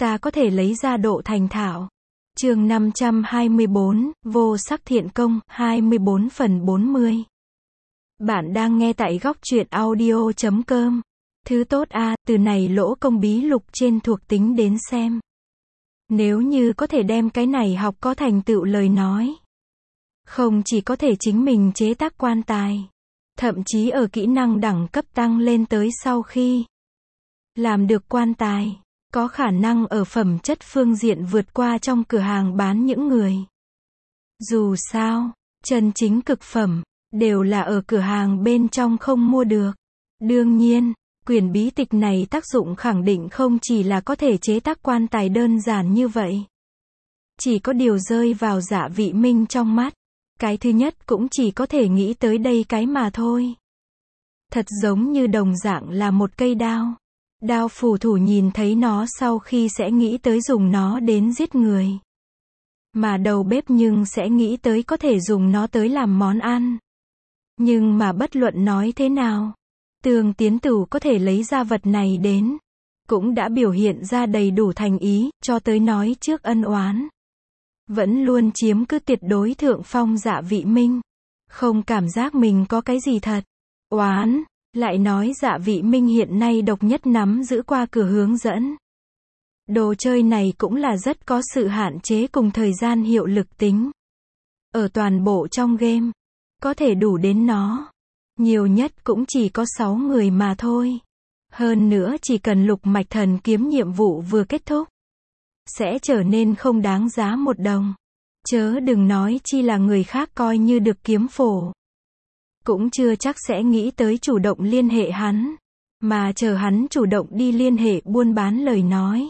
ta có thể lấy ra độ thành thạo. Chương 524, Vô Sắc Thiện Công, 24 phần 40. Bạn đang nghe tại góc truyện audio.com. Thứ tốt a, từ này lỗ công bí lục trên thuộc tính đến xem. Nếu như có thể đem cái này học có thành tựu lời nói. Không chỉ có thể chính mình chế tác quan tài. Thậm chí ở kỹ năng đẳng cấp tăng lên tới sau khi làm được quan tài. Có khả năng ở phẩm chất phương diện vượt qua trong cửa hàng bán những người. Dù sao, chân chính cực phẩm, đều là ở cửa hàng bên trong không mua được. Đương nhiên, quyển bí tịch này tác dụng khẳng định không chỉ là có thể chế tác quan tài đơn giản như vậy. Chỉ có điều rơi vào Dạ Vị Minh trong mắt. Cái thứ nhất cũng chỉ có thể nghĩ tới đây cái mà thôi. Thật giống như đồng dạng là một cây đao. Đao phù thủ nhìn thấy nó sau khi sẽ nghĩ tới dùng nó đến giết người. Mà đầu bếp nhưng sẽ nghĩ tới có thể dùng nó tới làm món ăn. Nhưng mà bất luận nói thế nào, Tương Tiến Tửu có thể lấy ra vật này đến, cũng đã biểu hiện ra đầy đủ thành ý, cho tới nói trước ân oán. Vẫn luôn chiếm cứ tuyệt đối thượng phong Dạ Vị Minh. Không cảm giác mình có cái gì thật oán. Lại nói Dạ Vị Minh hiện nay độc nhất nắm giữ qua cửa hướng dẫn. Đồ chơi này cũng là rất có sự hạn chế cùng thời gian hiệu lực tính. Ở toàn bộ trong game, có thể đủ đến nó. Nhiều nhất cũng chỉ có 6 người mà thôi. Hơn nữa chỉ cần lục mạch thần kiếm nhiệm vụ vừa kết thúc, sẽ trở nên không đáng giá một đồng. Chớ đừng nói chi là người khác coi như được kiếm phổ. Cũng chưa chắc sẽ nghĩ tới chủ động liên hệ hắn. Mà chờ hắn chủ động đi liên hệ buôn bán lời nói.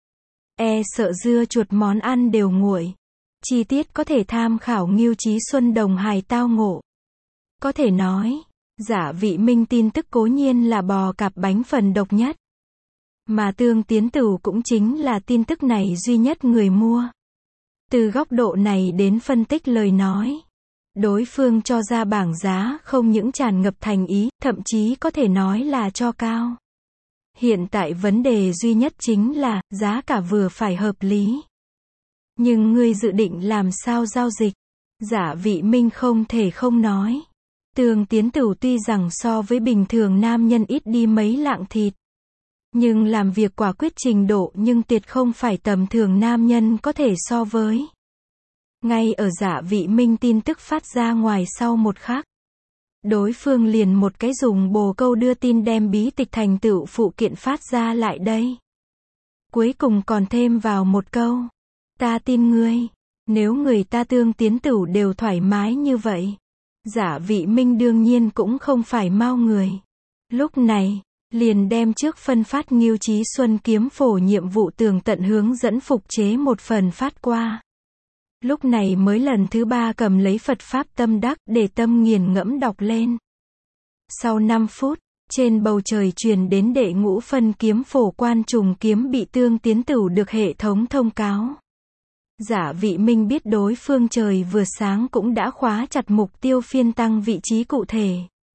E sợ dưa chuột món ăn đều nguội. Chi tiết có thể tham khảo Ngưu Chí Xuân Đồng Hài Tao Ngộ. Có thể nói, Dạ Vị Minh tin tức cố nhiên là bò cạp bánh phần độc nhất. Mà Tương Tiến Tửu cũng chính là tin tức này duy nhất người mua. Từ góc độ này đến phân tích lời nói. Đối phương cho ra bảng giá không những tràn ngập thành ý, thậm chí có thể nói là cho cao. Hiện tại vấn đề duy nhất chính là, giá cả vừa phải hợp lý. Nhưng ngươi dự định làm sao giao dịch? Dạ Vị Minh không thể không nói. Tương Tiến Tửu tuy rằng so với bình thường nam nhân ít đi mấy lạng thịt. Nhưng làm việc quả quyết trình độ nhưng tuyệt không phải tầm thường nam nhân có thể so với. Ngay ở Dạ Vị Minh tin tức phát ra ngoài sau một khắc. Đối phương liền một cái dùng bồ câu đưa tin đem bí tịch thành tựu phụ kiện phát ra lại đây. Cuối cùng còn thêm vào một câu. Ta tin ngươi. Nếu người ta Tương Tiến Tửu đều thoải mái như vậy. Dạ Vị Minh đương nhiên cũng không phải mau người. Lúc này, liền đem trước phân phát Ngưu Chí Xuân kiếm phổ nhiệm vụ tường tận hướng dẫn phục chế một phần phát qua. Lúc này mới lần thứ 3 cầm lấy Phật Pháp Tâm Đắc để tâm nghiền ngẫm đọc lên. Sau 5 phút, trên bầu trời truyền đến đệ ngũ phân kiếm phổ quan trùng kiếm bị Tương Tiến Tửu được hệ thống thông cáo. Dạ Vị Minh biết đối phương trời vừa sáng cũng đã khóa chặt mục tiêu phiên tăng vị trí cụ thể.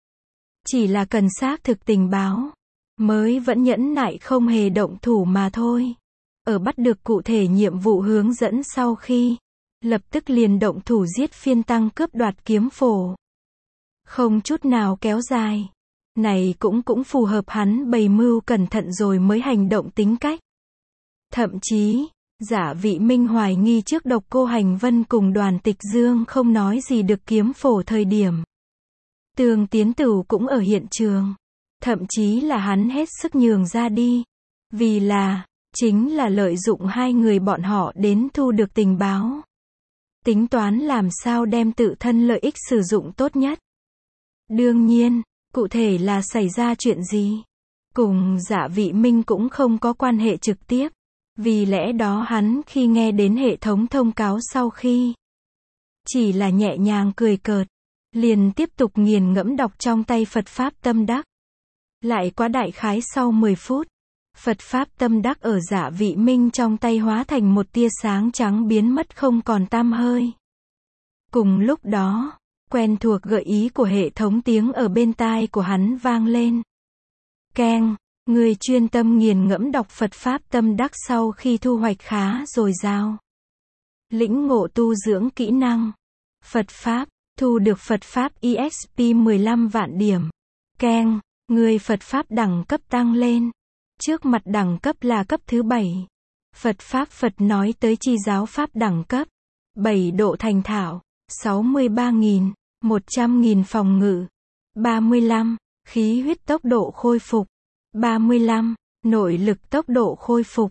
Chỉ là cần xác thực tình báo, mới vẫn nhẫn nại không hề động thủ mà thôi. Ở bắt được cụ thể nhiệm vụ hướng dẫn sau khi, lập tức liền động thủ giết phiên tăng cướp đoạt kiếm phổ. Không chút nào kéo dài. Này cũng phù hợp hắn bày mưu cẩn thận rồi mới hành động tính cách. Thậm chí, Dạ Vị Minh hoài nghi trước Độc Cô Hành Vân cùng Đoàn Tịch Dương không nói gì được kiếm phổ thời điểm. Tương Tiến Tửu cũng ở hiện trường. Thậm chí là hắn hết sức nhường ra đi. Vì là, chính là lợi dụng hai người bọn họ đến thu được tình báo. Tính toán làm sao đem tự thân lợi ích sử dụng tốt nhất. Đương nhiên, cụ thể là xảy ra chuyện gì, cùng Dạ Vị Minh cũng không có quan hệ trực tiếp. Vì lẽ đó hắn khi nghe đến hệ thống thông cáo sau khi, chỉ là nhẹ nhàng cười cợt, liền tiếp tục nghiền ngẫm đọc trong tay Phật Pháp Tâm Đắc. Lại quá đại khái sau 10 phút, Phật Pháp Tâm Đắc ở Dạ Vị Minh trong tay hóa thành một tia sáng trắng biến mất không còn tăm hơi. Cùng lúc đó, quen thuộc gợi ý của hệ thống tiếng ở bên tai của hắn vang lên. Keng, Người chuyên tâm nghiền ngẫm đọc Phật Pháp tâm đắc sau khi thu hoạch khá dồi dào. Lĩnh ngộ tu dưỡng kỹ năng. Phật Pháp, thu được Phật Pháp EXP 15 vạn điểm. Keng, người Phật Pháp đẳng cấp tăng lên. Trước mặt đẳng cấp là cấp thứ 7. Phật Pháp Phật nói tới chi giáo Pháp đẳng cấp. 7 độ thành thạo. 63.000, 100.000 phòng ngự. 35, khí huyết tốc độ khôi phục. 35, nội lực tốc độ khôi phục.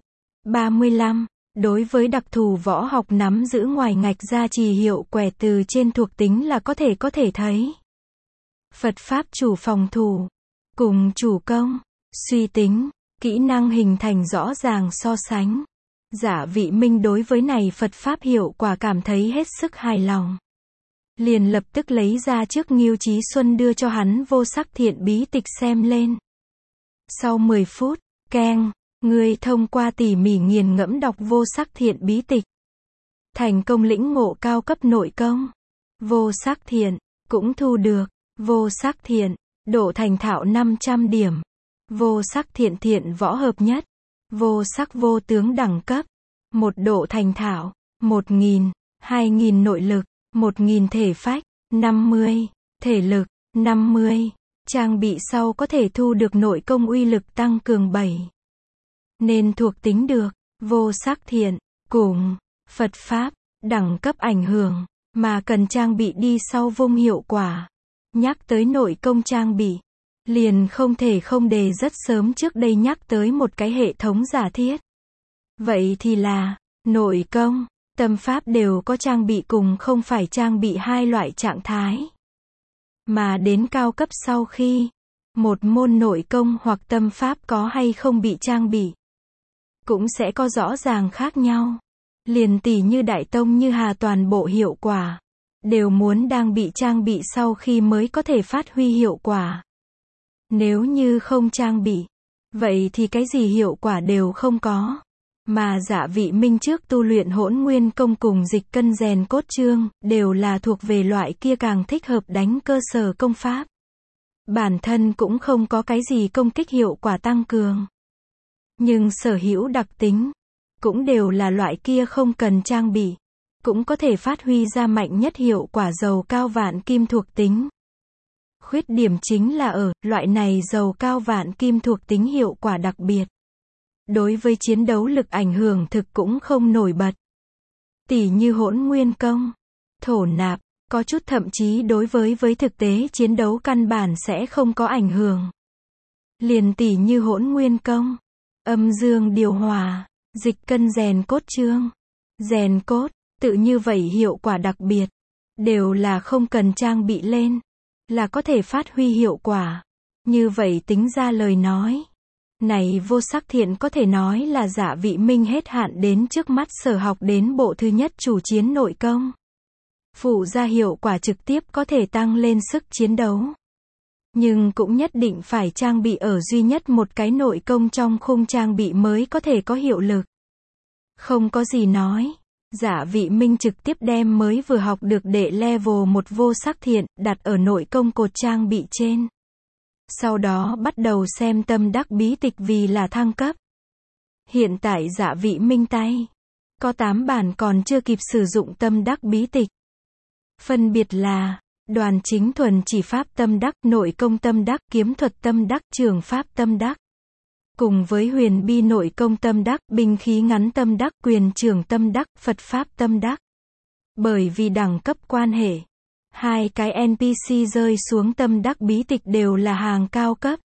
35, đối với đặc thù võ học nắm giữ ngoài ngạch gia trì hiệu quẻ từ trên thuộc tính là có thể thấy. Phật Pháp chủ phòng thủ, cùng chủ công, suy tính, kỹ năng hình thành rõ ràng so sánh. Giả Vị Minh đối với này Phật Pháp hiệu quả cảm thấy hết sức hài lòng. Liền lập tức lấy ra trước Ngưu Chí Xuân đưa cho hắn Vô Sắc Thiện bí tịch xem lên. Sau 10 phút, keng, người thông qua tỉ mỉ nghiền ngẫm đọc Vô Sắc Thiện bí tịch. Thành công lĩnh ngộ cao cấp nội công. Vô Sắc Thiện, cũng thu được. Vô Sắc Thiện, độ thành thạo 500 điểm. Vô Sắc Thiện thiện võ hợp nhất. Vô sắc vô tướng đẳng cấp. 1 độ thành thạo. 1.000, 2.000 nội lực. 1.000 thể phách. 50, thể lực. 50. Trang bị sau có thể thu được nội công uy lực tăng cường 7. Nên thuộc tính được. Vô Sắc Thiện, cùng Phật Pháp, đẳng cấp ảnh hưởng, mà cần trang bị đi sau vung hiệu quả. Nhắc tới nội công trang bị, liền không thể không đề rất sớm trước đây nhắc tới một cái hệ thống giả thiết. Vậy thì là, nội công, tâm pháp đều có trang bị cùng không phải trang bị hai loại trạng thái. Mà đến cao cấp sau khi, một môn nội công hoặc tâm pháp có hay không bị trang bị, cũng sẽ có rõ ràng khác nhau. Liền tỉ như Đại Tông Như Hà toàn bộ hiệu quả, đều muốn đang bị trang bị sau khi mới có thể phát huy hiệu quả. Nếu như không trang bị, vậy thì cái gì hiệu quả đều không có. Mà Giả Vị Minh trước tu luyện Hỗn Nguyên công cùng Dịch Cân rèn cốt chương, đều là thuộc về loại kia càng thích hợp đánh cơ sở công pháp. Bản thân cũng không có cái gì công kích hiệu quả tăng cường. Nhưng sở hữu đặc tính, cũng đều là loại kia không cần trang bị, cũng có thể phát huy ra mạnh nhất hiệu quả dầu cao vạn kim thuộc tính. Khuyết điểm chính là ở, loại này dầu cao vạn kim thuộc tính hiệu quả đặc biệt. Đối với chiến đấu lực ảnh hưởng thực cũng không nổi bật. Tỉ như Hỗn Nguyên công, thổ nạp, có chút thậm chí đối với thực tế chiến đấu căn bản sẽ không có ảnh hưởng. Liền tỉ như Hỗn Nguyên công, âm dương điều hòa, Dịch Cân rèn cốt chương, rèn cốt, tự như vậy hiệu quả đặc biệt, đều là không cần trang bị lên, là có thể phát huy hiệu quả. Như vậy tính ra lời nói, này Vô Sắc Thiện có thể nói là Giả Vị Minh hết hạn đến trước mắt sở học đến bộ thứ nhất chủ chiến nội công. Phụ ra hiệu quả trực tiếp có thể tăng lên sức chiến đấu. Nhưng cũng nhất định phải trang bị ở duy nhất một cái nội công trong khung trang bị mới có thể có hiệu lực. Không có gì nói. Giả Vị Minh trực tiếp đem mới vừa học được đệ level 1 Vô Sắc Thiện, đặt ở nội công cột trang bị trên. Sau đó bắt đầu xem tâm đắc bí tịch vì là thăng cấp. Hiện tại Giả Vị Minh tay có 8 bản còn chưa kịp sử dụng tâm đắc bí tịch. Phân biệt là Đoàn Chính thuần chỉ pháp tâm đắc, nội công tâm đắc, kiếm thuật tâm đắc, trường pháp tâm đắc. Cùng với huyền bi nội công tâm đắc, binh khí ngắn tâm đắc, quyền trường tâm đắc, Phật pháp tâm đắc. Bởi vì đẳng cấp quan hệ, hai cái NPC rơi xuống tâm đắc bí tịch đều là hàng cao cấp.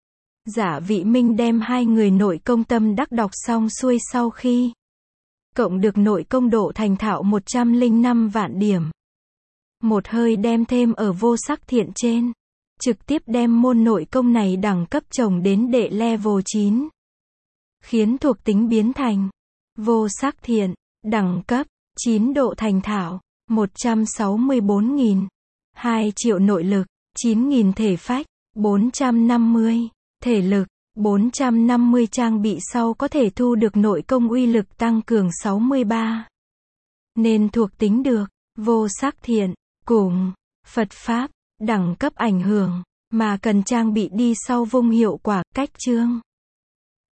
Giả Vị Minh đem hai người nội công tâm đắc đọc xong xuôi sau khi cộng được nội công độ thành thạo 105 vạn điểm. Một hơi đem thêm ở Vô Sắc Thiện trên. Trực tiếp đem môn nội công này đẳng cấp trồng đến đệ level 9. Khiến thuộc tính biến thành Vô Sắc Thiện, đẳng cấp 9 độ thành thạo, 164.000, 2 triệu nội lực, 9.000 thể phách, 450 thể lực, 450 trang bị sau có thể thu được nội công uy lực tăng cường 63. Nên thuộc tính được Vô Sắc Thiện cùng Phật Pháp, đẳng cấp ảnh hưởng, mà cần trang bị đi sau vung hiệu quả, cách chương.